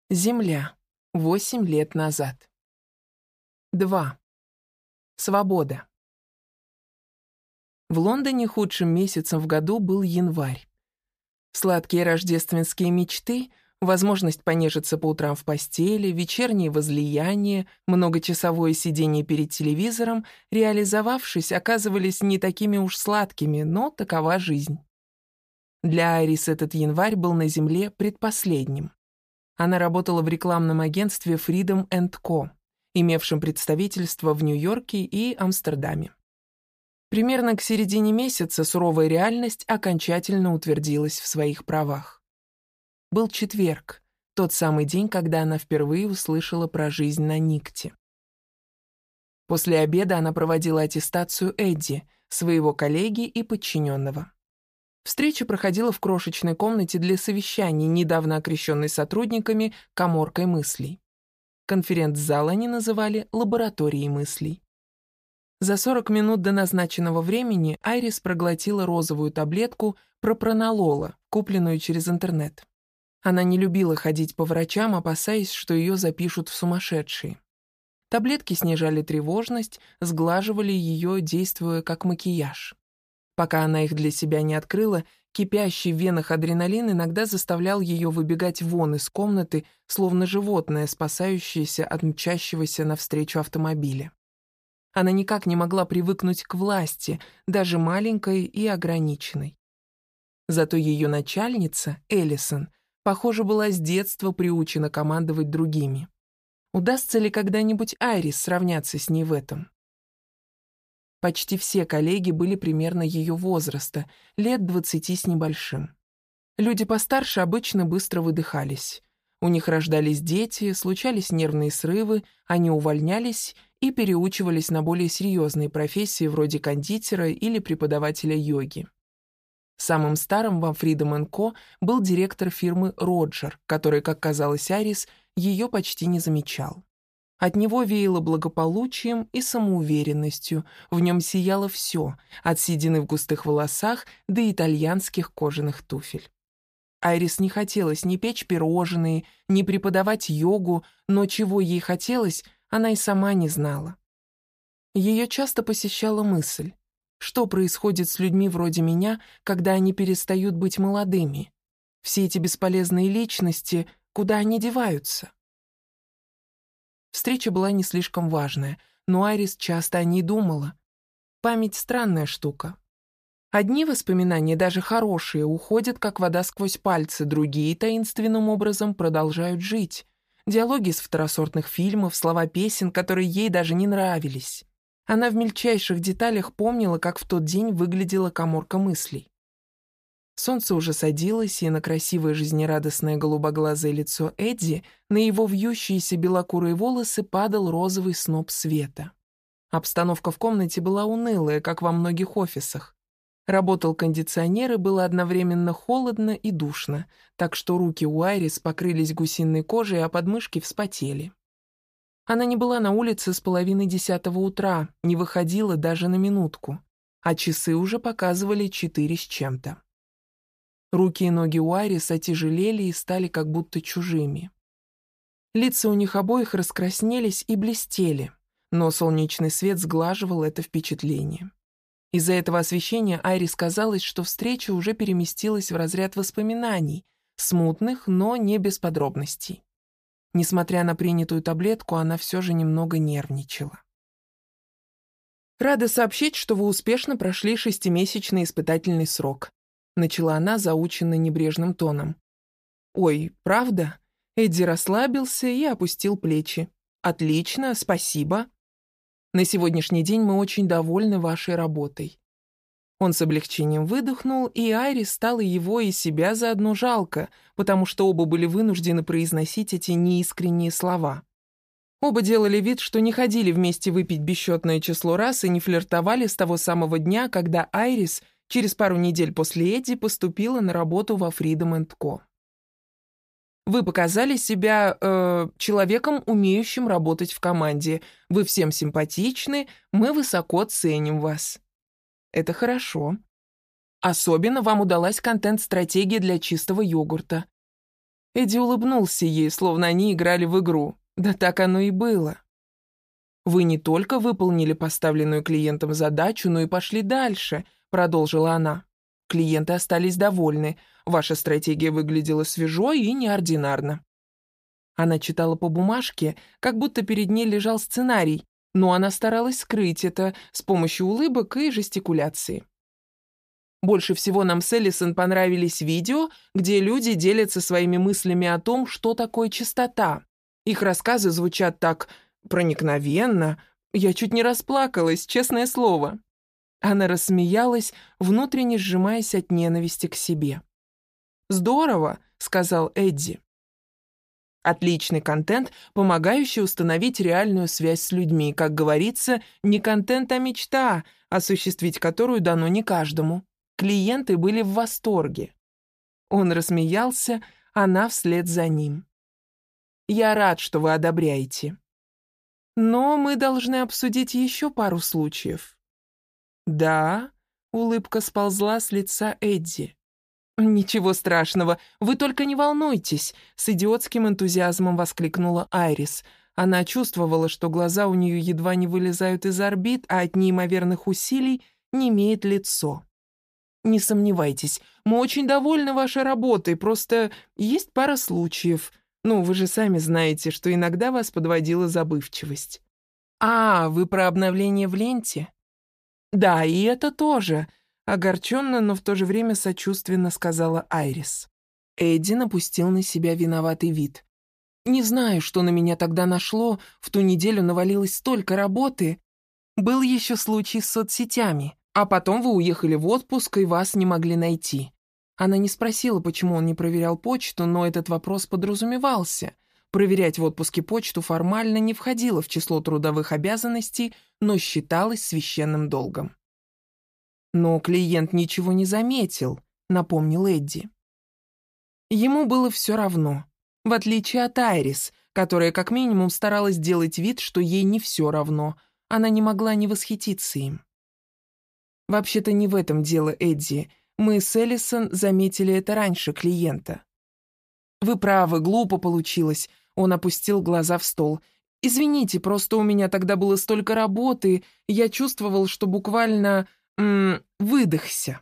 Земля. 8 лет назад. 2. Свобода. В Лондоне худшим месяцем в году был январь. Сладкие рождественские мечты, возможность понежиться по утрам в постели, вечерние возлияния, многочасовое сидение перед телевизором, реализовавшись, оказывались не такими уж сладкими, но такова жизнь. Для Айрис этот январь был на земле предпоследним. Она работала в рекламном агентстве Freedom & Co., имевшем представительство в Нью-Йорке и Амстердаме. Примерно к середине месяца суровая реальность окончательно утвердилась в своих правах. Был четверг, тот самый день, когда она впервые услышала про жизнь на Никте. После обеда она проводила аттестацию Эдди, своего коллеги и подчиненного. Встреча проходила в крошечной комнате для совещаний, недавно окрещенной сотрудниками «Каморкой мыслей». Конференц-зал они называли «лабораторией мыслей». За 40 минут до назначенного времени Айрис проглотила розовую таблетку пропранолола, купленную через интернет. Она не любила ходить по врачам, опасаясь, что ее запишут в сумасшедшие. Таблетки снижали тревожность, сглаживали ее, действуя как макияж. Пока она их для себя не открыла, кипящий в венах адреналин иногда заставлял ее выбегать вон из комнаты, словно животное, спасающееся от мчащегося навстречу автомобиля. Она никак не могла привыкнуть к власти, даже маленькой и ограниченной. Зато ее начальница, Эллисон, похоже, была с детства приучена командовать другими. Удастся ли когда-нибудь Айрис сравняться с ней в этом? Почти все коллеги были примерно ее возраста, лет 20 с небольшим. Люди постарше обычно быстро выдыхались. У них рождались дети, случались нервные срывы, они увольнялись и переучивались на более серьезные профессии вроде кондитера или преподавателя йоги. Самым старым во Freedom & Co. был директор фирмы Роджер, который, как казалось Айрис, ее почти не замечал. От него веяло благополучием и самоуверенностью, в нем сияло все, от седины в густых волосах до итальянских кожаных туфель. Айрис не хотелось ни печь пирожные, ни преподавать йогу, но чего ей хотелось, она и сама не знала. Ее часто посещала мысль, что происходит с людьми вроде меня, когда они перестают быть молодыми? Все эти бесполезные личности, куда они деваются? Встреча была не слишком важная, но Айрис часто о ней думала. Память — странная штука. Одни воспоминания, даже хорошие, уходят, как вода сквозь пальцы, другие таинственным образом продолжают жить. Диалоги из второсортных фильмов, слова песен, которые ей даже не нравились. Она в мельчайших деталях помнила, как в тот день выглядела каморка мыслей. Солнце уже садилось, и на красивое жизнерадостное голубоглазое лицо Эдди, на его вьющиеся белокурые волосы падал розовый сноп света. Обстановка в комнате была унылая, как во многих офисах. Работал кондиционер, и было одновременно холодно и душно, так что руки у Айрис покрылись гусиной кожей, а подмышки вспотели. Она не была на улице с 9:30 утра, не выходила даже на минутку, а часы уже показывали 4 с чем-то. Руки и ноги у Айрис отяжелели и стали как будто чужими. Лица у них обоих раскраснелись и блестели, но солнечный свет сглаживал это впечатление. Из-за этого освещения Айрис казалось, что встреча уже переместилась в разряд воспоминаний, смутных, но не без подробностей. Несмотря на принятую таблетку, она все же немного нервничала. «Рада сообщить, что вы успешно прошли 6-месячный испытательный срок», начала она заученно небрежным тоном. «Ой, правда?» Эдди расслабился и опустил плечи. «Отлично, спасибо. На сегодняшний день мы очень довольны вашей работой». Он с облегчением выдохнул, и Айрис стало его и себя заодно жалко, потому что оба были вынуждены произносить эти неискренние слова. Оба делали вид, что не ходили вместе выпить бесчетное число раз и не флиртовали с того самого дня, когда Айрис через пару недель после Эдди поступила на работу во Freedom & Co. Вы показали себя человеком, умеющим работать в команде. Вы всем симпатичны, мы высоко ценим вас. Это хорошо. Особенно вам удалась контент-стратегия для чистого йогурта. Эдди улыбнулся ей, словно они играли в игру. Да так оно и было. «Вы не только выполнили поставленную клиентам задачу, но и пошли дальше», — продолжила она. «Клиенты остались довольны. Ваша стратегия выглядела свежо и неординарно». Она читала по бумажке, как будто перед ней лежал сценарий, но она старалась скрыть это с помощью улыбок и жестикуляции. Больше всего нам с Эллисон понравились видео, где люди делятся своими мыслями о том, что такое чистота. Их рассказы звучат так проникновенно. Я чуть не расплакалась, честное слово. Она рассмеялась, внутренне сжимаясь от ненависти к себе. «Здорово», — сказал Эдди. Отличный контент, помогающий установить реальную связь с людьми. Как говорится, не контент, а мечта, осуществить которую дано не каждому. Клиенты были в восторге. Он рассмеялся, она вслед за ним. «Я рад, что вы одобряете. Но мы должны обсудить еще пару случаев». «Да?» — улыбка сползла с лица Эдди. «Ничего страшного, вы только не волнуйтесь», — с идиотским энтузиазмом воскликнула Айрис. Она чувствовала, что глаза у нее едва не вылезают из орбит, а от неимоверных усилий немеет лицо. «Не сомневайтесь, мы очень довольны вашей работой, просто есть пара случаев. Ну, вы же сами знаете, что иногда вас подводила забывчивость». «А, вы про обновление в ленте?» «Да, и это тоже», — огорченно, но в то же время сочувственно сказала Айрис. Эдди напустил на себя виноватый вид. «Не знаю, что на меня тогда нашло, в ту неделю навалилось столько работы. Был еще случай с соцсетями, а потом вы уехали в отпуск и вас не могли найти». Она не спросила, почему он не проверял почту, но этот вопрос подразумевался. Проверять в отпуске почту формально не входило в число трудовых обязанностей, но считалось священным долгом. «Но клиент ничего не заметил», — напомнил Эдди. Ему было все равно, в отличие от Айрис, которая как минимум старалась делать вид, что ей не все равно, она не могла не восхититься им. «Вообще-то не в этом дело, Эдди. Мы с Эллисон заметили это раньше клиента». «Вы правы, глупо получилось», — он опустил глаза в стол. «Извините, просто у меня тогда было столько работы, я чувствовал, что буквально... выдохся».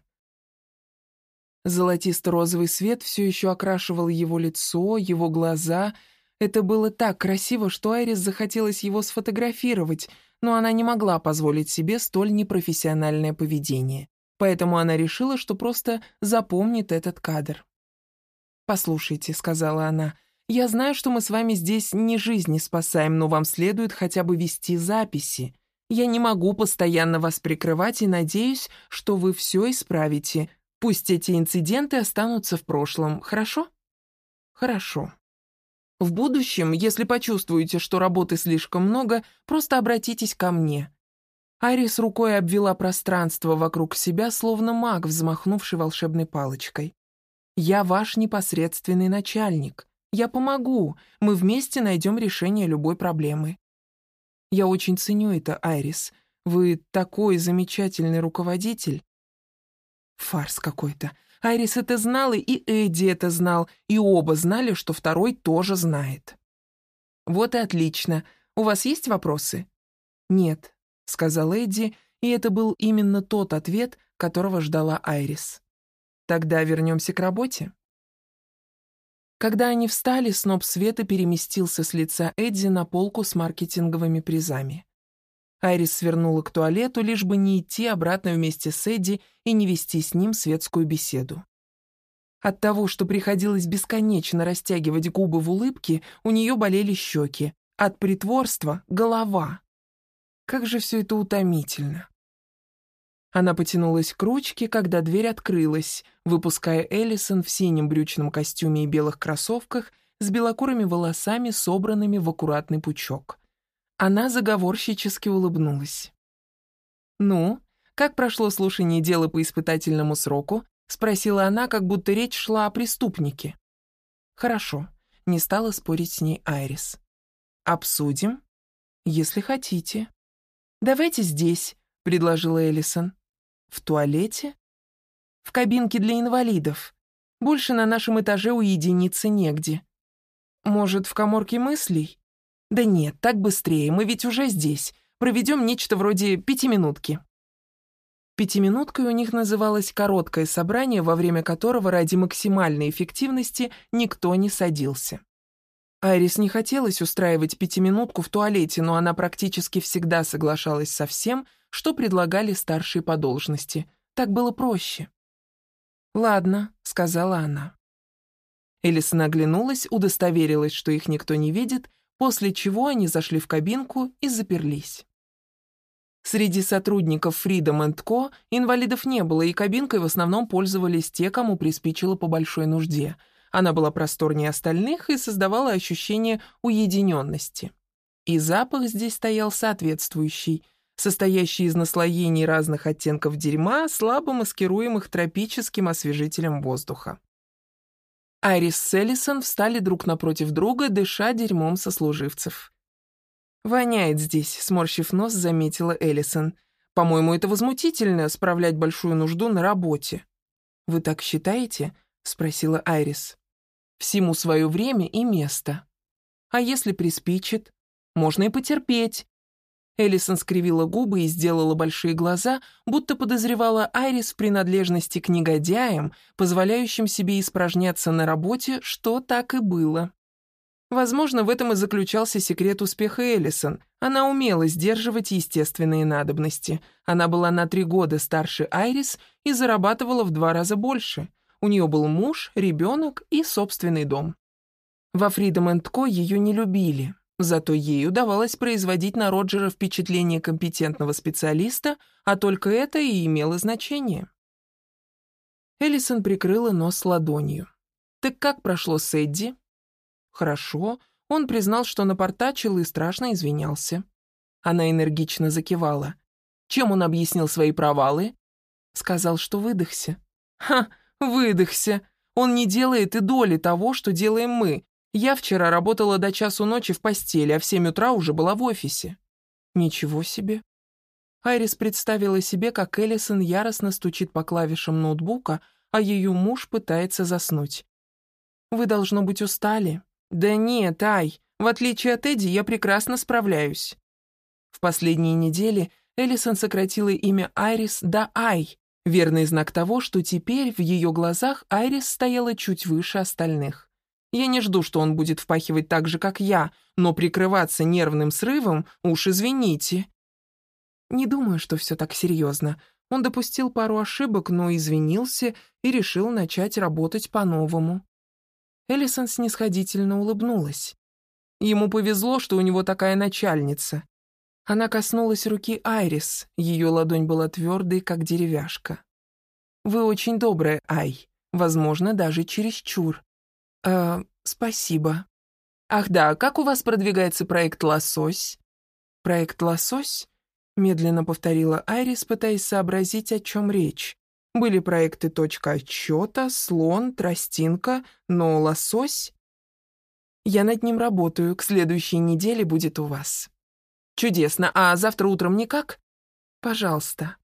Золотисто-розовый свет все еще окрашивал его лицо, его глаза. Это было так красиво, что Айрис захотелось его сфотографировать, но она не могла позволить себе столь непрофессиональное поведение. Поэтому она решила, что просто запомнит этот кадр. «Послушайте», — сказала она, — «я знаю, что мы с вами здесь не жизни спасаем, но вам следует хотя бы вести записи. Я не могу постоянно вас прикрывать и надеюсь, что вы все исправите. Пусть эти инциденты останутся в прошлом, хорошо?» «Хорошо. В будущем, если почувствуете, что работы слишком много, просто обратитесь ко мне». Айрис рукой обвела пространство вокруг себя, словно маг, взмахнувший волшебной палочкой. «Я ваш непосредственный начальник. Я помогу. Мы вместе найдем решение любой проблемы». «Я очень ценю это, Айрис. Вы такой замечательный руководитель». Фарс какой-то. Айрис это знала, и Эдди это знал, и оба знали, что второй тоже знает. «Вот и отлично. У вас есть вопросы?» «Нет», — сказал Эдди, и это был именно тот ответ, которого ждала Айрис. «Тогда вернемся к работе». Когда они встали, сноп света переместился с лица Эдди на полку с маркетинговыми призами. Айрис свернула к туалету, лишь бы не идти обратно вместе с Эдди и не вести с ним светскую беседу. От того, что приходилось бесконечно растягивать губы в улыбке, у нее болели щеки, от притворства — голова. Как же все это утомительно. Она потянулась к ручке, когда дверь открылась, выпуская Эллисон в синем брючном костюме и белых кроссовках с белокурыми волосами, собранными в аккуратный пучок. Она заговорщически улыбнулась. «Ну, как прошло слушание дела по испытательному сроку?» — спросила она, как будто речь шла о преступнике. «Хорошо», — не стала спорить с ней Айрис. «Обсудим?» «Если хотите». «Давайте здесь», — предложила Эллисон. «В туалете?» «В кабинке для инвалидов». Больше на нашем этаже уединиться негде. Может, в каморке мыслей? Да нет, так быстрее, мы ведь уже здесь. Проведем нечто вроде пятиминутки. Пятиминуткой у них называлось короткое собрание, во время которого ради максимальной эффективности никто не садился. Айрис не хотелось устраивать пятиминутку в туалете, но она практически всегда соглашалась со всем, что предлагали старшие по должности. Так было проще. «Ладно», — сказала она. Элисон оглянулась, удостоверилась, что их никто не видит, после чего они зашли в кабинку и заперлись. Среди сотрудников Freedom & Co. инвалидов не было, и кабинкой в основном пользовались те, кому приспичило по большой нужде. Она была просторнее остальных и создавала ощущение уединенности. И запах здесь стоял соответствующий, состоящий из наслоений разных оттенков дерьма, слабо маскируемых тропическим освежителем воздуха. Айрис с Элисон встали друг напротив друга, дыша дерьмом сослуживцев. «Воняет здесь», — сморщив нос, заметила Элисон. «По-моему, это возмутительно — справлять большую нужду на работе». «Вы так считаете?» — спросила Айрис. «Всему свое время и место. А если приспичит? Можно и потерпеть». Элисон скривила губы и сделала большие глаза, будто подозревала Айрис в принадлежности к негодяям, позволяющим себе испражняться на работе, что так и было. Возможно, в этом и заключался секрет успеха Элисон. Она умела сдерживать естественные надобности. Она была на 3 года старше Айрис и зарабатывала в 2 раза больше. У нее был муж, ребенок и собственный дом. Во Freedom & Co. ее не любили. Зато ей удавалось производить на Роджера впечатление компетентного специалиста, а только это и имело значение. Элисон прикрыла нос ладонью. «Так как прошло с Эдди?» «Хорошо». Он признал, что напортачил и страшно извинялся. Она энергично закивала. «Чем он объяснил свои провалы?» «Сказал, что выдохся». «Ха, выдохся. Он не делает и доли того, что делаем мы. Я вчера работала до часу ночи в постели, а в 7 утра уже была в офисе». «Ничего себе». Айрис представила себе, как Элисон яростно стучит по клавишам ноутбука, а ее муж пытается заснуть. «Вы, должно быть, устали». «Да нет, Ай, в отличие от Эдди, я прекрасно справляюсь». В последние недели Элисон сократила имя Айрис до Ай, верный знак того, что теперь в ее глазах Айрис стояла чуть выше остальных. Я не жду, что он будет впахивать так же, как я, но прикрываться нервным срывом, уж извините. Не думаю, что все так серьезно. Он допустил пару ошибок, но извинился и решил начать работать по-новому. Элисон снисходительно улыбнулась. Ему повезло, что у него такая начальница. Она коснулась руки Айрис, ее ладонь была твердой, как деревяшка. «Вы очень добрая, Ай, возможно, даже чересчур». Спасибо». «Ах да, как у вас продвигается проект «Лосось»?» «Проект «Лосось»?» — медленно повторила Айрис, пытаясь сообразить, о чем речь. Были проекты «Точка отсчета», «Слон», «Тростинка», но «Лосось»? Я над ним работаю, к следующей неделе будет у вас. Чудесно, а завтра утром никак? Пожалуйста.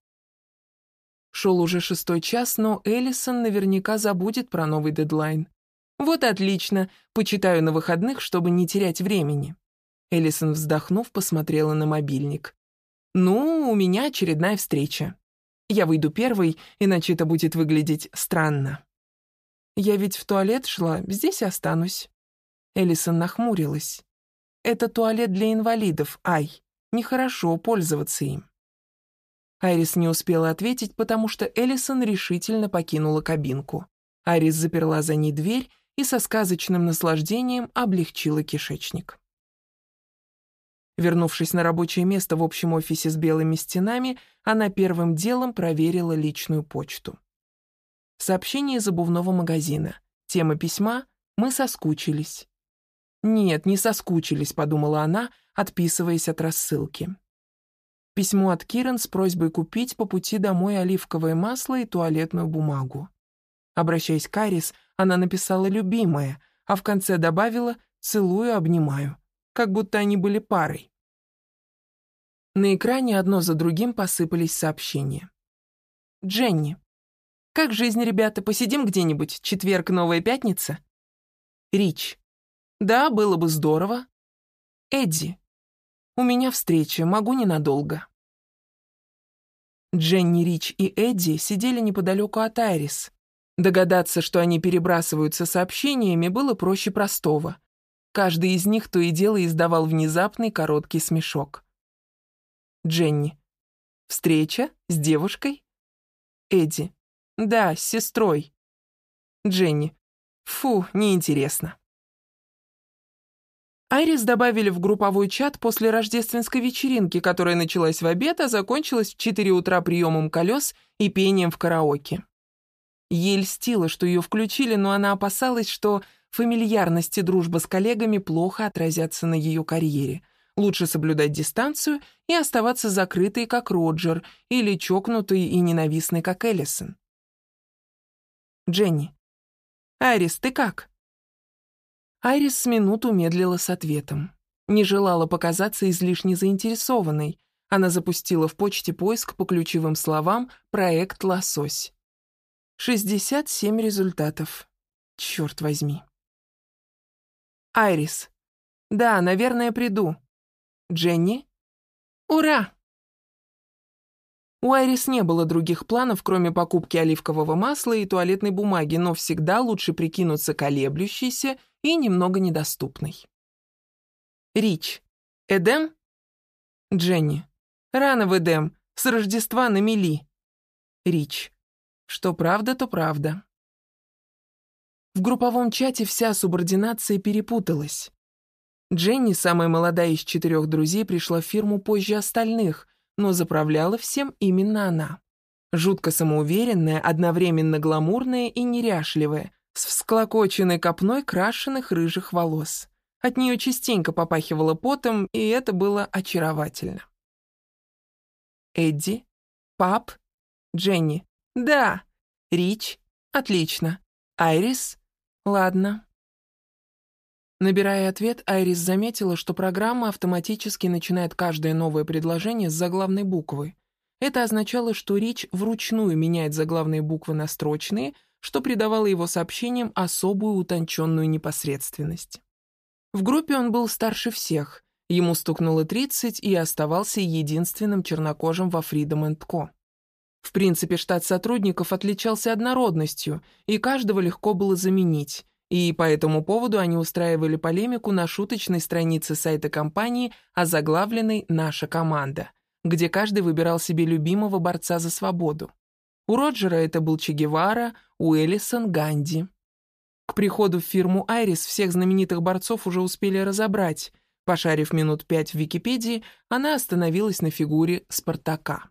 Шел уже 6-й час, но Элисон наверняка забудет про новый дедлайн. Вот и отлично, почитаю на выходных, чтобы не терять времени. Элисон, вздохнув, посмотрела на мобильник. Ну, у меня очередная встреча. Я выйду первой, иначе это будет выглядеть странно. Я ведь в туалет шла, здесь и останусь. Элисон нахмурилась. Это туалет для инвалидов, Ай. Нехорошо пользоваться им. Айрис не успела ответить, потому что Элисон решительно покинула кабинку. Айрис заперла за ней дверь и со сказочным наслаждением облегчила кишечник. Вернувшись на рабочее место в общем офисе с белыми стенами, она первым делом проверила личную почту. Сообщение из обувного магазина. Тема письма «Мы соскучились». «Нет, не соскучились», — подумала она, отписываясь от рассылки. Письмо от Кирен с просьбой купить по пути домой оливковое масло и туалетную бумагу. Обращаясь к Айрис, она написала «любимая», а в конце добавила «целую, обнимаю», как будто они были парой. На экране одно за другим посыпались сообщения. «Дженни, Как жизнь, ребята, посидим где-нибудь? Четверг, новая пятница? Рич. Да, было бы здорово. Эдди. У меня встреча, могу ненадолго. Дженни, Рич и Эдди сидели неподалеку от Айрис. Догадаться, что они перебрасываются сообщениями, было проще простого. Каждый из них то и дело издавал внезапный короткий смешок. Дженни. Встреча? С девушкой? Эдди. Да, с сестрой. Дженни. Фу, неинтересно. Айрис добавили в групповой чат после рождественской вечеринки, которая началась в обед, а закончилась в 4 утра приемом колес и пением в караоке. Ей льстило, что ее включили, но она опасалась, что фамильярность и дружба с коллегами плохо отразятся на ее карьере. Лучше соблюдать дистанцию и оставаться закрытой, как Роджер, или чокнутой и ненавистной, как Эллисон. Дженни. «Айрис, ты как?» Айрис с минуту медлила с ответом. Не желала показаться излишне заинтересованной. Она запустила в почте поиск по ключевым словам «Проект Лосось». 67 результатов. Черт возьми. Айрис. Да, наверное, приду. Дженни. Ура! У Айрис не было других планов, кроме покупки оливкового масла и туалетной бумаги, но всегда лучше прикинуться колеблющейся и немного недоступной. Рич. Эдем? Дженни. Рано в Эдем, с Рождества на мели. Рич. Что правда, то правда. В групповом чате вся субординация перепуталась. Дженни, самая молодая из 4 друзей, пришла в фирму позже остальных, но заправляла всем именно она. Жутко самоуверенная, одновременно гламурная и неряшливая, с всклокоченной копной крашеных рыжих волос. От нее частенько попахивало потом, и это было очаровательно. Эдди? Пап? Дженни? Да. Рич? Отлично. Айрис? Ладно. Набирая ответ, Айрис заметила, что программа автоматически начинает каждое новое предложение с заглавной буквы. Это означало, что Рич вручную меняет заглавные буквы на строчные, что придавало его сообщениям особую утонченную непосредственность. В группе он был старше всех, ему стукнуло 30 и оставался единственным чернокожим во Freedom & Co. В принципе, штат сотрудников отличался однородностью, и каждого легко было заменить, и по этому поводу они устраивали полемику на шуточной странице сайта компании, озаглавленной «Наша команда», где каждый выбирал себе любимого борца за свободу. У Роджера это был Че Гевара, у Эллисон — Ганди. К приходу в фирму Айрис всех знаменитых борцов уже успели разобрать. Пошарив минут 5 в Википедии, она остановилась на фигуре Спартака.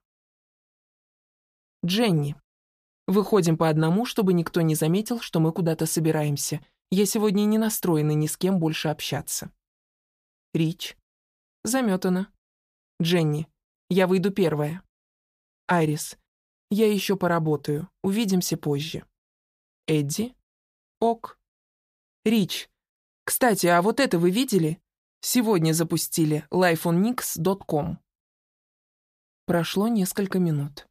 Дженни. Выходим по одному, чтобы никто не заметил, что мы куда-то собираемся. Я сегодня не настроена ни с кем больше общаться. Рич. Заметана. Дженни. Я выйду первая. Айрис. Я еще поработаю. Увидимся позже. Эдди. Ок. Рич. Кстати, а вот это вы видели? Сегодня запустили lifeonnix.com. Прошло несколько минут.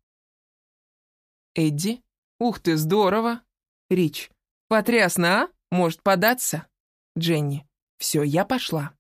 Эдди. Ух ты, здорово. Рич. Потрясно, а? Может податься? Дженни. Все, я пошла.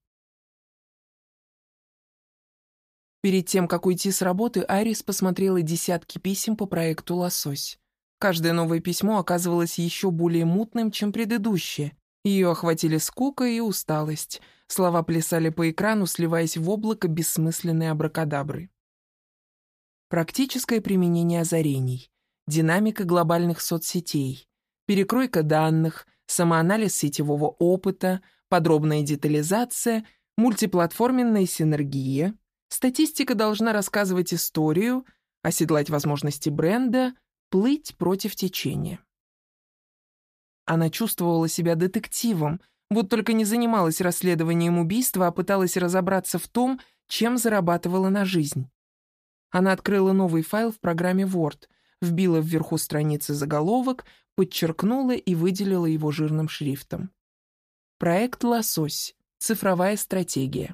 Перед тем, как уйти с работы, Айрис посмотрела десятки писем по проекту «Лосось». Каждое новое письмо оказывалось еще более мутным, чем предыдущее. Ее охватили скука и усталость. Слова плясали по экрану, сливаясь в облако бессмысленной абракадабры. Практическое применение озарений. Динамика глобальных соцсетей. Перекройка данных, самоанализ сетевого опыта, подробная детализация, мультиплатформенная синергия. Статистика должна рассказывать историю, оседлать возможности бренда, плыть против течения. Она чувствовала себя детективом, вот только не занималась расследованием убийства, а пыталась разобраться в том, чем зарабатывала на жизнь. Она открыла новый файл в программе Word, вбила вверху страницы заголовок, подчеркнула и выделила его жирным шрифтом. Проект «Лосось. Цифровая стратегия».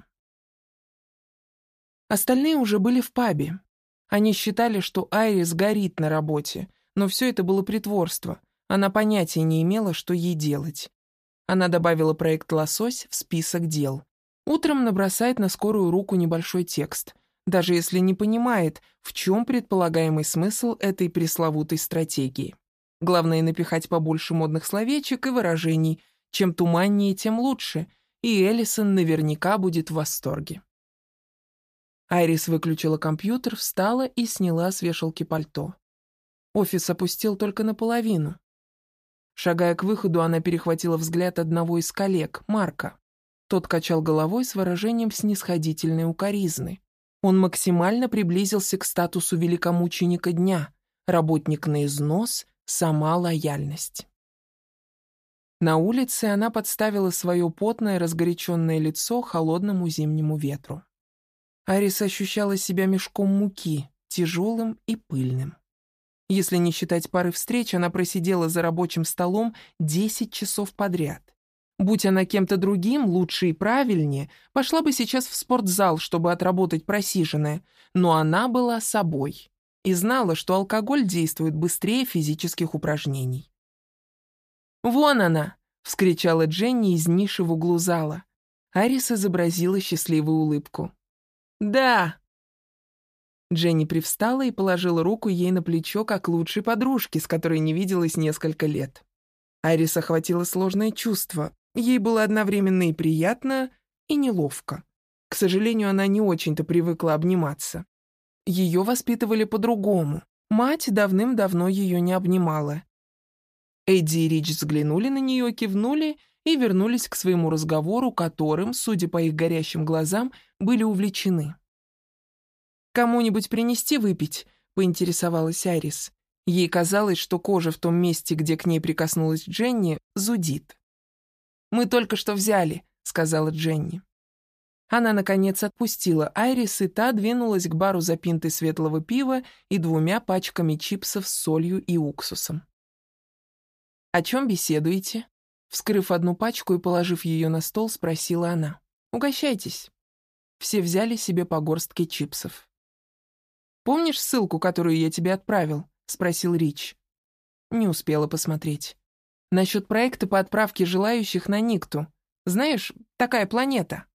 Остальные уже были в пабе. Они считали, что Айрис горит на работе, Но все это было притворство. Она понятия не имела, что ей делать. Она добавила проект «Лосось» в список дел. Утром набросает на скорую руку небольшой текст, даже если не понимает, в чем предполагаемый смысл этой пресловутой стратегии. Главное напихать побольше модных словечек и выражений. Чем туманнее, тем лучше, и Эллисон наверняка будет в восторге. Айрис выключила компьютер, встала и сняла с вешалки пальто. Офис опустел только наполовину. Шагая к выходу, она перехватила взгляд одного из коллег, Марка. Тот качал головой с выражением снисходительной укоризны. Он максимально приблизился к статусу великомученика дня, работник на износ, сама лояльность. На улице она подставила свое потное, разгоряченное лицо холодному зимнему ветру. Айрис ощущала себя мешком муки, тяжелым и пыльным. Если не считать пары встреч, она просидела за рабочим столом 10 часов подряд. Будь она кем-то другим, лучше и правильнее, пошла бы сейчас в спортзал, чтобы отработать просиженное, но она была собой и знала, что алкоголь действует быстрее физических упражнений. «Вон она!» — вскричала Дженни из ниши в углу зала. Айрис изобразила счастливую улыбку. «Да!» Дженни привстала и положила руку ей на плечо, как лучшей подружке, с которой не виделась несколько лет. Айрис охватило сложное чувство. Ей было одновременно и приятно, и неловко. К сожалению, она не очень-то привыкла обниматься. Ее воспитывали по-другому. Мать давным-давно ее не обнимала. Эдди и Рич взглянули на нее, кивнули и вернулись к своему разговору, которым, судя по их горящим глазам, были увлечены. «Кому-нибудь принести выпить?» — поинтересовалась Айрис. Ей казалось, что кожа в том месте, где к ней прикоснулась Дженни, зудит. «Мы только что взяли», — сказала Дженни. Она, наконец, отпустила Айрис, и та двинулась к бару за пинтой светлого пива и 2 пачками чипсов с солью и уксусом. «О чем беседуете?» Вскрыв одну пачку и положив ее на стол, спросила она. «Угощайтесь». Все взяли себе по горстке чипсов. «Помнишь ссылку, которую я тебе отправил?» — спросил Рич. Не успела посмотреть. «Насчет проекта по отправке желающих на Никту. Знаешь, такая планета».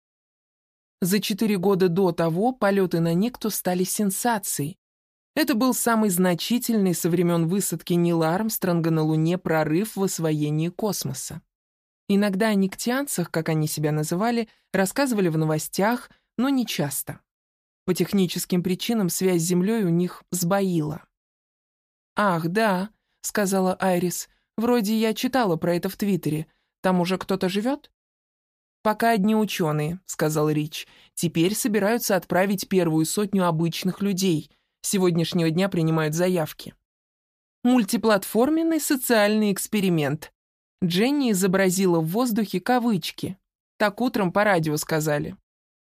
За 4 года до того полеты на Никту стали сенсацией. Это был самый значительный со времен высадки Нила Армстронга на Луне прорыв в освоении космоса. Иногда о никтианцах, как они себя называли, рассказывали в новостях, но не часто. По техническим причинам связь с Землей у них сбоила. «Ах, да», — сказала Айрис, — «вроде я читала про это в Твиттере. Там уже кто-то живет?» «Пока одни ученые», — сказал Рич. «Теперь собираются отправить первую 100 обычных людей. С сегодняшнего дня принимают заявки». «Мультиплатформенный социальный эксперимент». Дженни изобразила в воздухе кавычки. Так утром по радио сказали.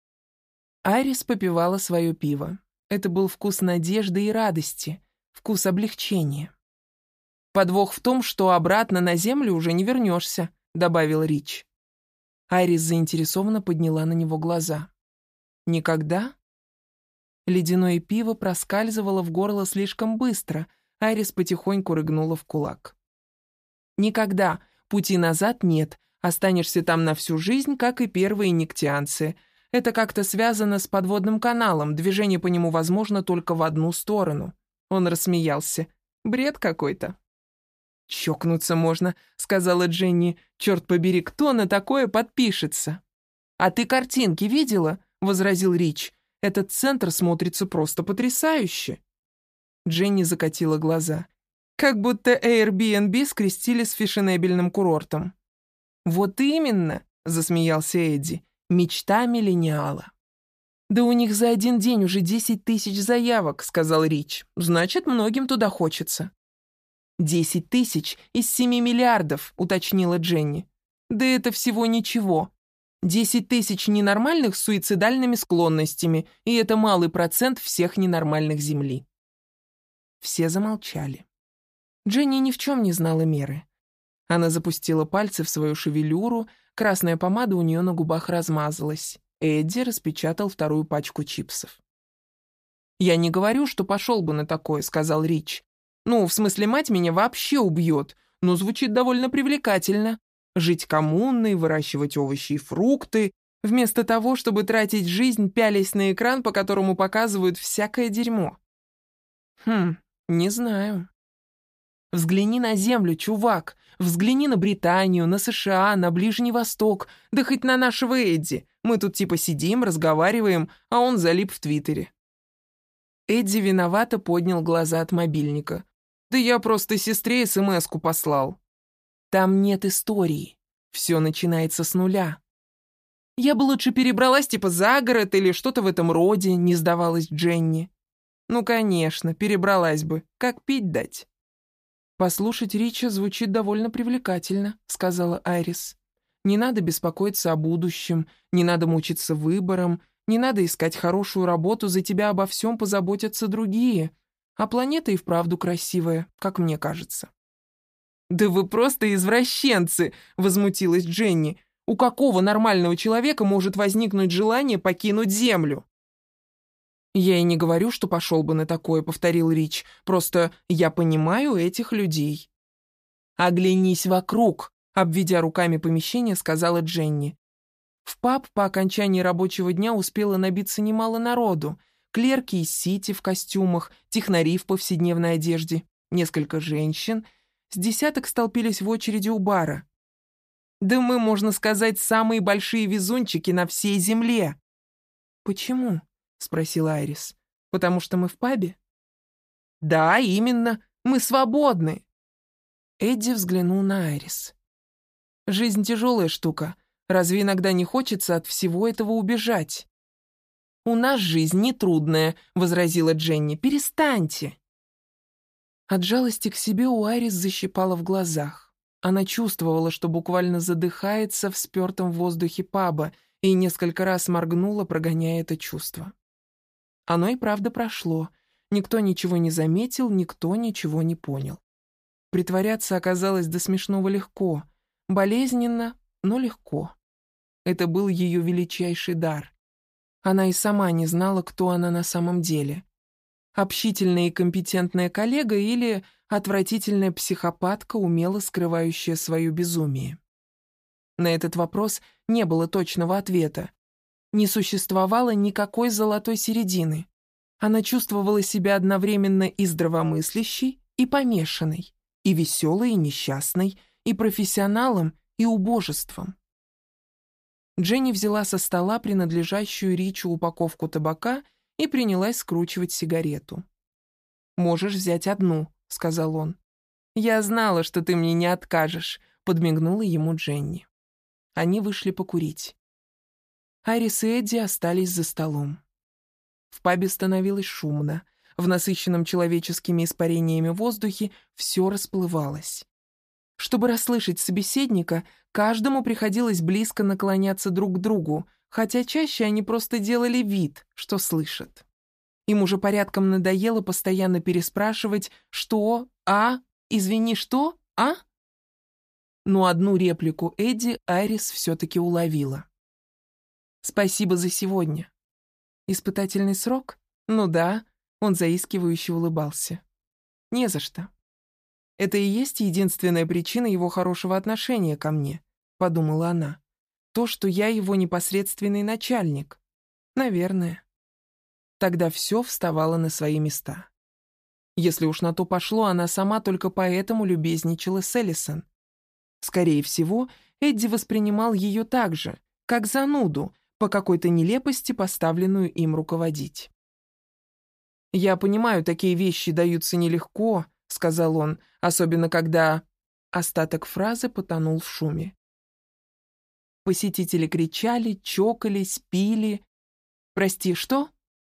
Айрис попивала свое пиво. Это был вкус надежды и радости, вкус облегчения. «Подвох в том, что обратно на Землю уже не вернешься», — добавил Рич. Айрис заинтересованно подняла на него глаза. «Никогда?» Ледяное пиво проскальзывало в горло слишком быстро. Айрис потихоньку рыгнула в кулак. «Никогда. Пути назад нет. Останешься там на всю жизнь, как и первые никтианцы. Это как-то связано с подводным каналом, движение по нему возможно только в одну сторону». Он рассмеялся. «Бред какой-то». «Чокнуться можно», — сказала Дженни. «Черт побери, кто на такое подпишется?» «А ты картинки видела?» — возразил Рич. «Этот центр смотрится просто потрясающе». Дженни закатила глаза. «Как будто Airbnb скрестили с фешенебельным курортом». «Вот именно», — засмеялся Эдди. «Мечта миллениала». «Да у них за один день уже 10 000 заявок», — сказал Рич. «Значит, многим туда хочется». 10 000 из 7 миллиардов», — уточнила Дженни. «Да это всего ничего. 10 000 ненормальных с суицидальными склонностями, и это малый процент всех ненормальных Земли». Все замолчали. Дженни ни в чем не знала меры. Она запустила пальцы в свою шевелюру, красная помада у нее на губах размазалась. Эдди распечатал 2 пачку чипсов. «Я не говорю, что пошел бы на такое», — сказал Рич. Ну, в смысле, мать меня вообще убьет, но звучит довольно привлекательно. Жить коммунной, выращивать овощи и фрукты, вместо того, чтобы тратить жизнь, пялясь на экран, по которому показывают всякое дерьмо. Не знаю. Взгляни на Землю, чувак. Взгляни на Британию, на США, на Ближний Восток, да хоть на нашего Эдди. Мы тут типа сидим, разговариваем, а он залип в Твиттере. Эдди виновато поднял глаза от мобильника. Да я просто сестре СМС-ку послал. Там нет истории. Все начинается с нуля. Я бы лучше перебралась типа за город или что-то в этом роде, не сдавалась Дженни. Ну, конечно, перебралась бы. Как пить дать? «Послушать Рича звучит довольно привлекательно», — сказала Айрис. «Не надо беспокоиться о будущем, не надо мучиться выбором, не надо искать хорошую работу, за тебя обо всем позаботятся другие. А планета и вправду красивая, как мне кажется». «Да вы просто извращенцы!» — возмутилась Дженни. «У какого нормального человека может возникнуть желание покинуть Землю?» «Я и не говорю, что пошел бы на такое», — повторил Рич. «Просто я понимаю этих людей». «Оглянись вокруг», — обведя руками помещение, сказала Дженни. В паб по окончании рабочего дня успело набиться немало народу. Клерки из Сити в костюмах, технари в повседневной одежде, несколько женщин. С десяток столпились в очереди у бара. «Да мы, можно сказать, самые большие везунчики на всей земле». «Почему?» — спросила Айрис. «Потому что мы в пабе?» «Да, именно. Мы свободны». Эдди взглянул на Айрис. «Жизнь тяжелая штука. Разве иногда не хочется от всего этого убежать?» «У нас жизнь нетрудная», — возразила Дженни. «Перестаньте». От жалости к себе у Айрис защипала в глазах. Она чувствовала, что буквально задыхается в спёртом воздухе паба, и несколько раз моргнула, прогоняя это чувство. Оно и правда прошло. Никто ничего не заметил, никто ничего не понял. Притворяться оказалось до смешного легко. Болезненно, но легко. Это был ее величайший дар. Она и сама не знала, кто она на самом деле. Общительная и компетентная коллега или отвратительная психопатка, умело скрывающая свое безумие. На этот вопрос не было точного ответа. Не существовало никакой золотой середины. Она чувствовала себя одновременно и здравомыслящей, и помешанной, и веселой, и несчастной, и профессионалом, и убожеством. Дженни взяла со стола принадлежащую Ричу упаковку табака и принялась скручивать сигарету. «Можешь взять одну», — сказал он. «Я знала, что ты мне не откажешь», — подмигнула ему Дженни. Они вышли покурить. Айрис и Эдди остались за столом. В пабе становилось шумно. В насыщенном человеческими испарениями воздухе все расплывалось. Чтобы расслышать собеседника, каждому приходилось близко наклоняться друг к другу, хотя чаще они просто делали вид, что слышат. Им уже порядком надоело постоянно переспрашивать «что?», «а?», «извини, что?», «а?». Но одну реплику Эдди Айрис все-таки уловила. «Спасибо за сегодня». «Испытательный срок? Ну да», — он заискивающе улыбался. «Не за что». «Это и есть единственная причина его хорошего отношения ко мне», — подумала она. «То, что я его непосредственный начальник. Наверное». Тогда все вставало на свои места. Если уж на то пошло, она сама только поэтому любезничала с Эллисон. Скорее всего, Эдди воспринимал ее так же, как зануду, по какой-то нелепости, поставленную им руководить. «Я понимаю, такие вещи даются нелегко», — сказал он, особенно когда... Остаток фразы потонул в шуме. Посетители кричали, чокались, пили. «Прости, что?»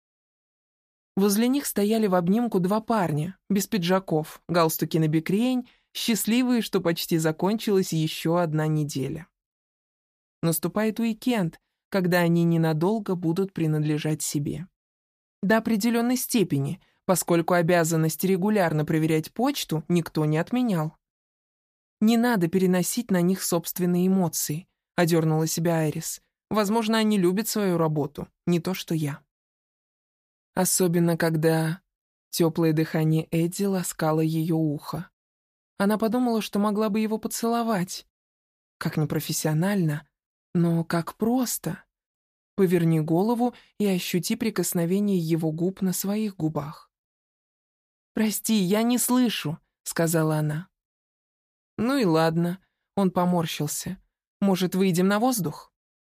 Возле них стояли в обнимку два парня, без пиджаков, галстуки набекрень, счастливые, что почти закончилась еще одна неделя. Наступает уикенд, когда они ненадолго будут принадлежать себе. До определенной степени, поскольку обязанность регулярно проверять почту никто не отменял. «Не надо переносить на них собственные эмоции», — одернула себя Айрис. «Возможно, они любят свою работу, не то что я». Особенно когда... Теплое дыхание Эдди ласкало ее ухо. Она подумала, что могла бы его поцеловать. Как непрофессионально, но как просто. Поверни голову и ощути прикосновение его губ на своих губах. «Прости, я не слышу», — сказала она. «Ну и ладно», — он поморщился. «Может, выйдем на воздух?»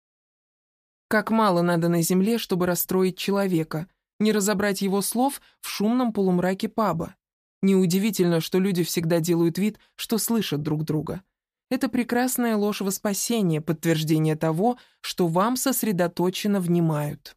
Как мало надо на земле, чтобы расстроить человека, не разобрать его слов в шумном полумраке паба. Неудивительно, что люди всегда делают вид, что слышат друг друга. Это прекрасная ложь во спасение, подтверждение того, что вам сосредоточенно внимают.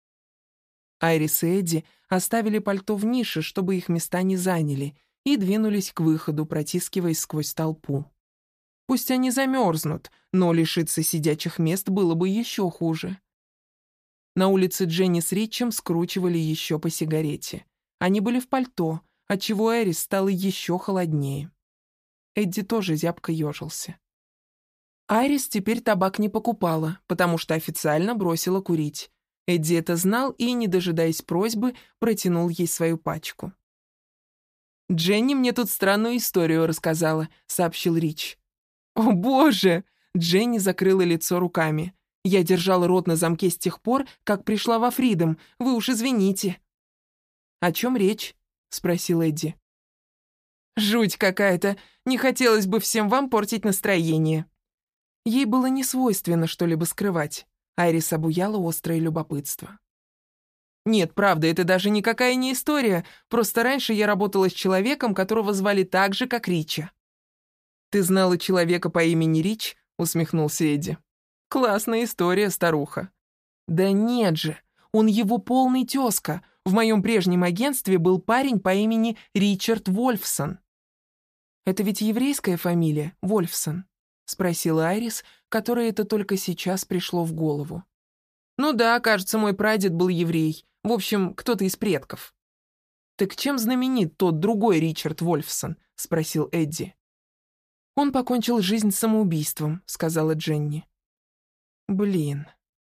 Айрис и Эдди оставили пальто в нише, чтобы их места не заняли, и двинулись к выходу, протискиваясь сквозь толпу. Пусть они замерзнут, но лишиться сидячих мест было бы еще хуже. На улице Дженни с Ричем скручивали еще по сигарете. Они были в пальто, отчего Айрис стало еще холоднее. Эдди тоже зябко ежился. Айрис теперь табак не покупала, потому что официально бросила курить. Эдди это знал и, не дожидаясь просьбы, протянул ей свою пачку. «Дженни мне тут странную историю рассказала», — сообщил Рич. «О, боже!» — Дженни закрыла лицо руками. «Я держала рот на замке с тех пор, как пришла во Фридом. Вы уж извините». «О чем речь?» — спросил Эдди. «Жуть какая-то. Не хотелось бы всем вам портить настроение». Ей было несвойственно что-либо скрывать. Айрис обуяла острое любопытство. «Нет, правда, это даже никакая не история. Просто раньше я работала с человеком, которого звали так же, как Рича». «Ты знала человека по имени Рич?» — усмехнулся Эдди. «Классная история, старуха». «Да нет же, он его полный тезка. В моем прежнем агентстве был парень по имени Ричард Вольфсон». «Это ведь еврейская фамилия, Вольфсон?» — спросила Айрис, которой это только сейчас пришло в голову. «Ну да, кажется, мой прадед был еврей. В общем, кто-то из предков». «Так чем знаменит тот другой Ричард Вольфсон?» — спросил Эдди. «Он покончил жизнь самоубийством», — сказала Дженни. «Блин».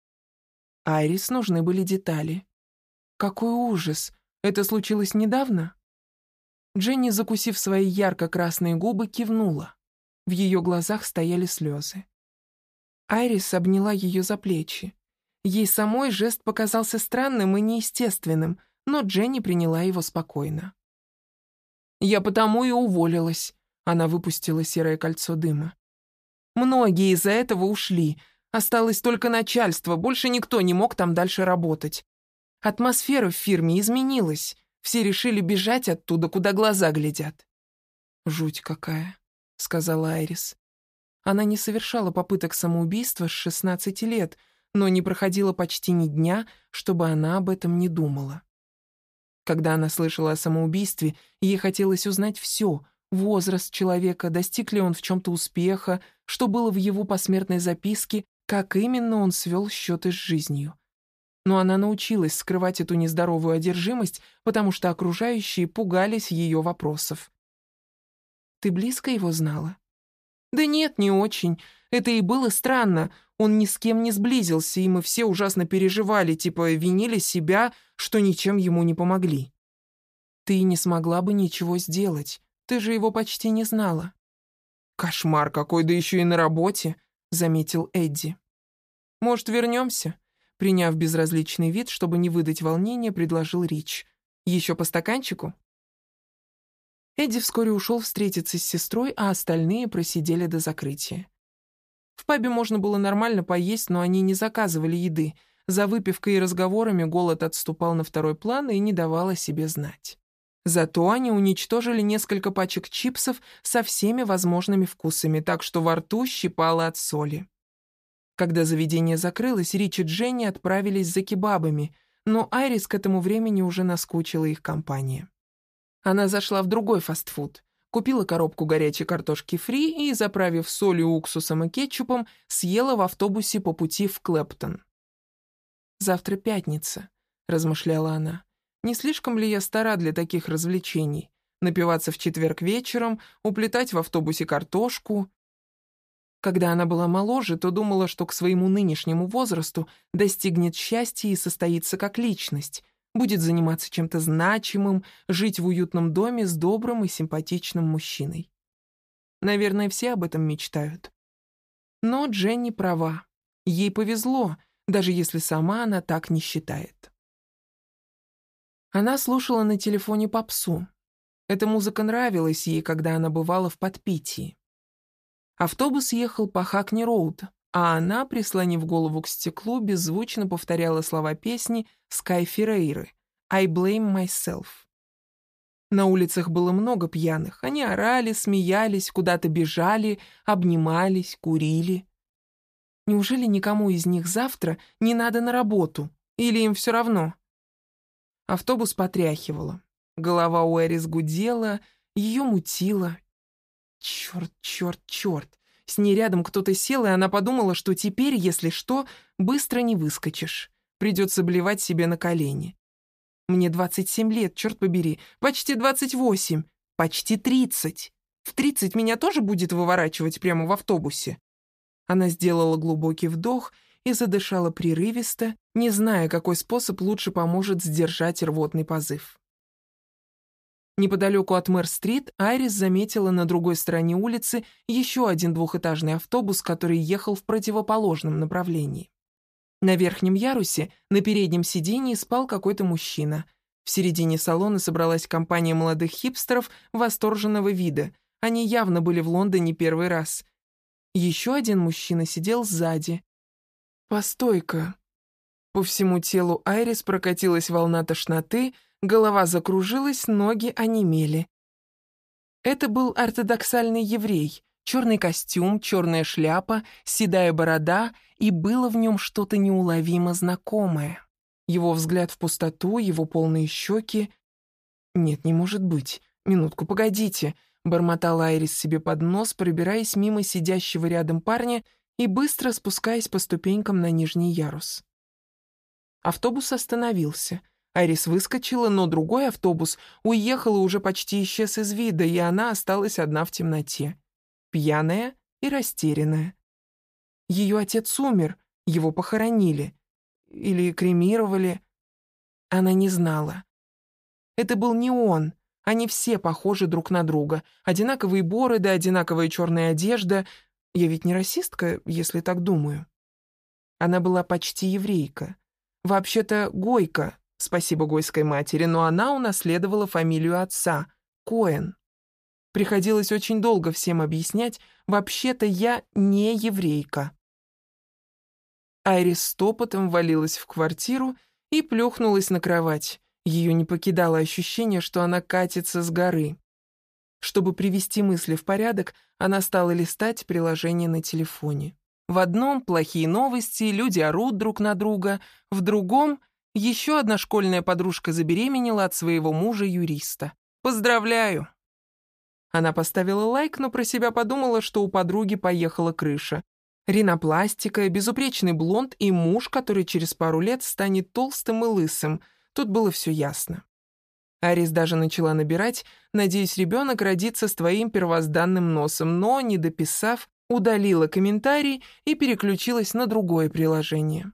Айрис нужны были детали. «Какой ужас! Это случилось недавно?» Дженни, закусив свои ярко-красные губы, кивнула. В ее глазах стояли слезы. Айрис обняла ее за плечи. Ей самой жест показался странным и неестественным, но Дженни приняла его спокойно. «Я потому и уволилась», — она выпустила серое кольцо дыма. «Многие из-за этого ушли. Осталось только начальство, больше никто не мог там дальше работать. Атмосфера в фирме изменилась. Все решили бежать оттуда, куда глаза глядят». «Жуть какая», — сказала Айрис. Она не совершала попыток самоубийства с 16 лет, но не проходило почти ни дня, чтобы она об этом не думала. Когда она слышала о самоубийстве, ей хотелось узнать все: возраст человека, достиг ли он в чем-то успеха, что было в его посмертной записке, как именно он свел счеты с жизнью. Но она научилась скрывать эту нездоровую одержимость, потому что окружающие пугались ее вопросов. «Ты близко его знала?» «Да нет, не очень. Это и было странно. Он ни с кем не сблизился, и мы все ужасно переживали, типа винили себя, что ничем ему не помогли». «Ты не смогла бы ничего сделать. Ты же его почти не знала». «Кошмар какой, да еще и на работе», — заметил Эдди. «Может, вернемся?» Приняв безразличный вид, чтобы не выдать волнения, предложил Рич. «Еще по стаканчику?» Эдди вскоре ушел встретиться с сестрой, а остальные просидели до закрытия. В пабе можно было нормально поесть, но они не заказывали еды. За выпивкой и разговорами голод отступал на второй план и не давал о себе знать. Зато они уничтожили несколько пачек чипсов со всеми возможными вкусами, так что во рту щипало от соли. Когда заведение закрылось, Рич и Дженни отправились за кебабами, но Айрис к этому времени уже наскучила их компания. Она зашла в другой фастфуд, купила коробку горячей картошки фри и, заправив солью, уксусом и кетчупом, съела в автобусе по пути в Клэптон. «Завтра пятница», — размышляла она. «Не слишком ли я стара для таких развлечений? Напиваться в четверг вечером, уплетать в автобусе картошку...» Когда она была моложе, то думала, что к своему нынешнему возрасту достигнет счастья и состоится как личность, будет заниматься чем-то значимым, жить в уютном доме с добрым и симпатичным мужчиной. Наверное, все об этом мечтают. Но Дженни права. Ей повезло, даже если сама она так не считает. Она слушала на телефоне попсу. Эта музыка нравилась ей, когда она бывала в подпитии. Автобус ехал по Хакни-Роуд, а она, прислонив голову к стеклу, беззвучно повторяла слова песни Скай Феррейры «I blame myself». На улицах было много пьяных. Они орали, смеялись, куда-то бежали, обнимались, курили. Неужели никому из них завтра не надо на работу? Или им все равно? Автобус потряхивало. Голова у Эрис гудела, ее мутило. Черт, черт, черт. С ней рядом кто-то сел, и она подумала, что теперь, если что, быстро не выскочишь. Придется блевать себе на колени. Мне 27 лет, черт побери, почти 28, почти 30. В 30 меня тоже будет выворачивать прямо в автобусе. Она сделала глубокий вдох и задышала прерывисто, не зная, какой способ лучше поможет сдержать рвотный позыв. Неподалеку от Мэр-стрит Айрис заметила на другой стороне улицы еще один двухэтажный автобус, который ехал в противоположном направлении. На верхнем ярусе, на переднем сидении, спал какой-то мужчина. В середине салона собралась компания молодых хипстеров восторженного вида. Они явно были в Лондоне первый раз. Еще один мужчина сидел сзади. «Постой-ка». По всему телу Айрис прокатилась волна тошноты, голова закружилась, ноги онемели. Это был ортодоксальный еврей. Черный костюм, черная шляпа, седая борода, и было в нем что-то неуловимо знакомое. Его взгляд в пустоту, его полные щеки. «Нет, не может быть. Минутку, погодите», — бормотала Айрис себе под нос, пробираясь мимо сидящего рядом парня и быстро спускаясь по ступенькам на нижний ярус. Автобус остановился. Айрис выскочила, но другой автобус уехал и уже почти исчез из вида, и она осталась одна в темноте. Пьяная и растерянная. Ее отец умер, его похоронили. Или кремировали. Она не знала. Это был не он. Они все похожи друг на друга. Одинаковые бороды, одинаковая черная одежда. Я ведь не расистка, если так думаю. Она была почти еврейка. Вообще-то гойка, спасибо гойской матери, но она унаследовала фамилию отца — Коэн. Приходилось очень долго всем объяснять, вообще-то я не еврейка. Айрис стопотом ввалилась в квартиру и плюхнулась на кровать. Ее не покидало ощущение, что она катится с горы. Чтобы привести мысли в порядок, она стала листать приложения на телефоне. В одном плохие новости, люди орут друг на друга, в другом еще одна школьная подружка забеременела от своего мужа-юриста. Поздравляю! Она поставила лайк, но про себя подумала, что у подруги поехала крыша. Ринопластика, безупречный блонд и муж, который через пару лет станет толстым и лысым. Тут было все ясно. Арис даже начала набирать, надеюсь, ребенок родится с твоим первозданным носом, но, не дописав, удалила комментарий и переключилась на другое приложение.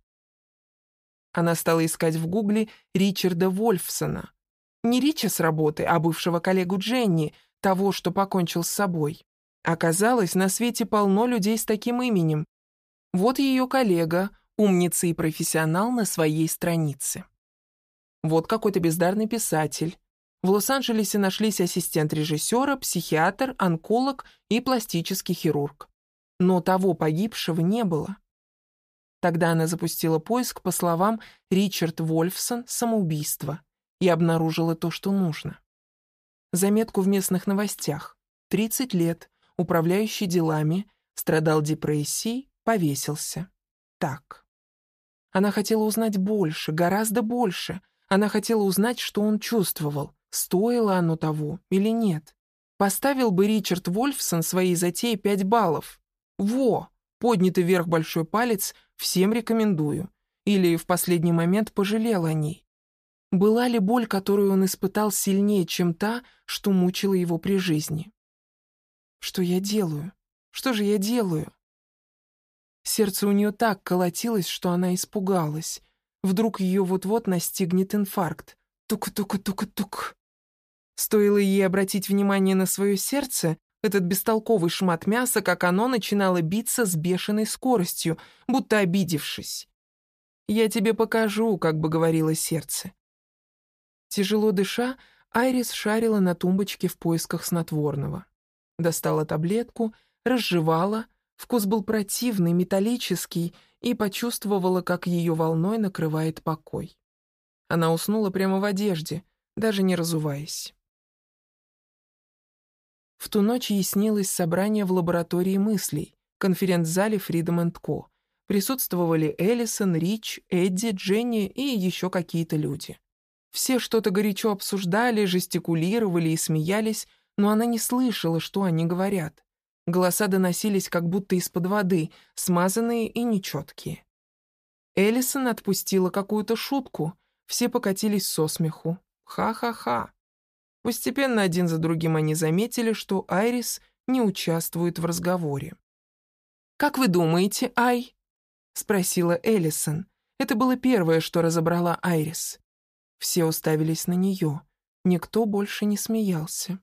Она стала искать в Гугле Ричарда Вольфсона. Не Рича с работы, а бывшего коллегу Дженни, того, что покончил с собой. Оказалось, на свете полно людей с таким именем. Вот ее коллега, умница и профессионал на своей странице. Вот какой-то бездарный писатель. В Лос-Анджелесе нашлись ассистент режиссера, психиатр, онколог и пластический хирург. Но того погибшего не было. Тогда она запустила поиск по словам «Ричард Вольфсон. Самоубийство» и обнаружила то, что нужно. Заметку в местных новостях. 30 лет, управляющий делами, страдал депрессией, повесился. Так. Она хотела узнать больше, гораздо больше. Она хотела узнать, что он чувствовал, стоило оно того или нет. Поставил бы Ричард Вольфсон своей затее 5 баллов. Во! Поднятый вверх большой палец, всем рекомендую. Или в последний момент пожалел о ней. Была ли боль, которую он испытал, сильнее, чем та, что мучила его при жизни? Что я делаю? Что же я делаю? Сердце у нее так колотилось, что она испугалась. Вдруг ее вот-вот настигнет инфаркт. Тук-тук-тук-тук. Стоило ей обратить внимание на свое сердце, этот бестолковый шмат мяса, как оно начинало биться с бешеной скоростью, будто обидевшись. «Я тебе покажу», — как бы говорило сердце. Тяжело дыша, Айрис шарила на тумбочке в поисках снотворного. Достала таблетку, разжевала, вкус был противный, металлический, и почувствовала, как ее волной накрывает покой. Она уснула прямо в одежде, даже не разуваясь. В ту ночь ей снилось собрание в лаборатории мыслей, конференц-зале Freedom & Co. Присутствовали Эллисон, Рич, Эдди, Дженни и еще какие-то люди. Все что-то горячо обсуждали, жестикулировали и смеялись, но она не слышала, что они говорят. Голоса доносились как будто из-под воды, смазанные и нечеткие. Эллисон отпустила какую-то шутку, все покатились со смеху. Ха-ха-ха. Постепенно один за другим они заметили, что Айрис не участвует в разговоре. «Как вы думаете, Ай?» — спросила Эллисон. Это было первое, что разобрала Айрис. Все уставились на нее. Никто больше не смеялся.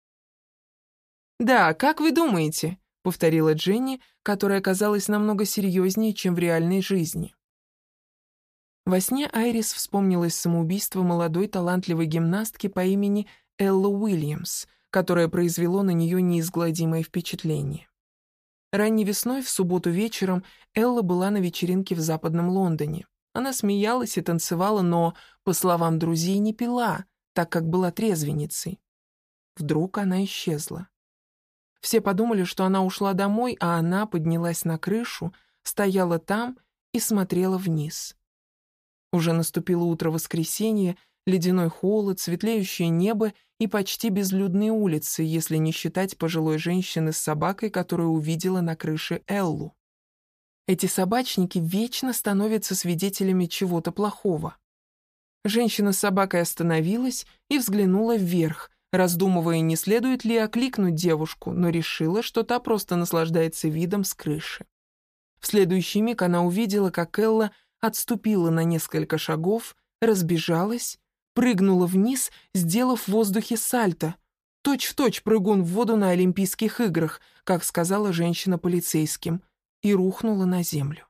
«Да, как вы думаете?» — повторила Дженни, которая казалась намного серьезнее, чем в реальной жизни. Во сне Айрис вспомнилось самоубийство молодой талантливой гимнастки по имени Элла Уильямс, которое произвело на нее неизгладимое впечатление. Ранней весной, в субботу вечером, Элла была на вечеринке в Западном Лондоне. Она смеялась и танцевала, но, по словам друзей, не пила, так как была трезвенницей. Вдруг она исчезла. Все подумали, что она ушла домой, а она поднялась на крышу, стояла там и смотрела вниз. Уже наступило утро воскресенья, ледяной холод, светлеющее небо и почти безлюдные улицы, если не считать пожилой женщины с собакой, которую увидела на крыше Эллу. Эти собачники вечно становятся свидетелями чего-то плохого. Женщина с собакой остановилась и взглянула вверх, раздумывая, не следует ли окликнуть девушку, но решила, что та просто наслаждается видом с крыши. В следующий миг она увидела, как Элла отступила на несколько шагов, разбежалась, прыгнула вниз, сделав в воздухе сальто. Точь-в-точь прыгун в воду на Олимпийских играх, как сказала женщина полицейским, и рухнула на землю.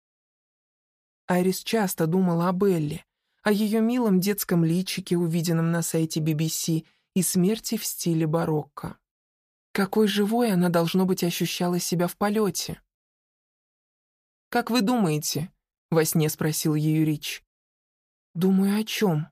Айрис часто думала об Элле, о ее милом детском личике, увиденном на сайте BBC, и смерти в стиле барокко. Какой живой она, должно быть, ощущала себя в полете. «Как вы думаете?» — во сне спросил ее Рич. «Думаю, о чем?»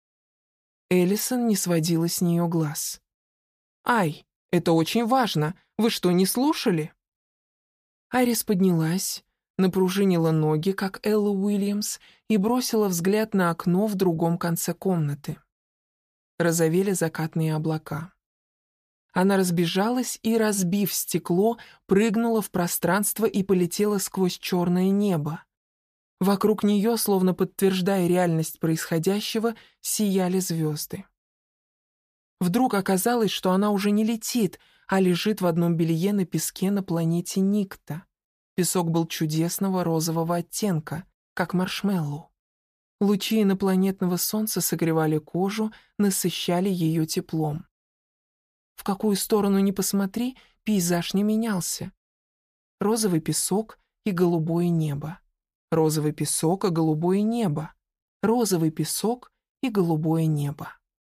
Эллисон не сводила с нее глаз. «Ай, это очень важно. Вы что, не слушали?» Айрис поднялась, напружинила ноги, как Элла Уильямс, и бросила взгляд на окно в другом конце комнаты. Розовели закатные облака. Она разбежалась и, разбив стекло, прыгнула в пространство и полетела сквозь черное небо. Вокруг нее, словно подтверждая реальность происходящего, сияли звезды. Вдруг оказалось, что она уже не летит, а лежит в одном белье на песке на планете Никта. Песок был чудесного розового оттенка, как маршмеллоу. Лучи инопланетного солнца согревали кожу, насыщали ее теплом. В какую сторону ни посмотри, пейзаж не менялся. Розовый песок и голубое небо. Розовый песок и голубое небо. Розовый песок и голубое небо.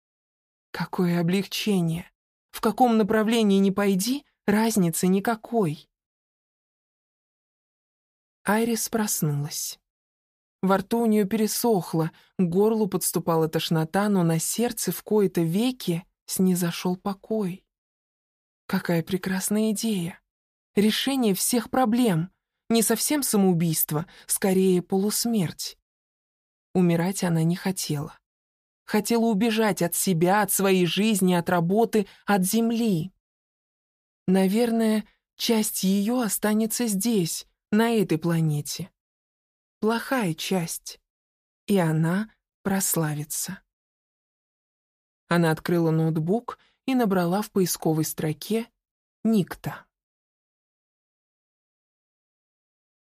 Какое облегчение! В каком направлении ни пойди, разницы никакой. Айрис проснулась. Во рту у нее пересохло, к горлу подступала тошнота, но на сердце в кои-то веки снизошел покой. Какая прекрасная идея! Решение всех проблем. Не совсем самоубийство, скорее полусмерть. Умирать она не хотела. Хотела убежать от себя, от своей жизни, от работы, от земли. Наверное, часть ее останется здесь, на этой планете. Плохая часть. И она прославится. Она открыла ноутбук и набрала в поисковой строке «Никта».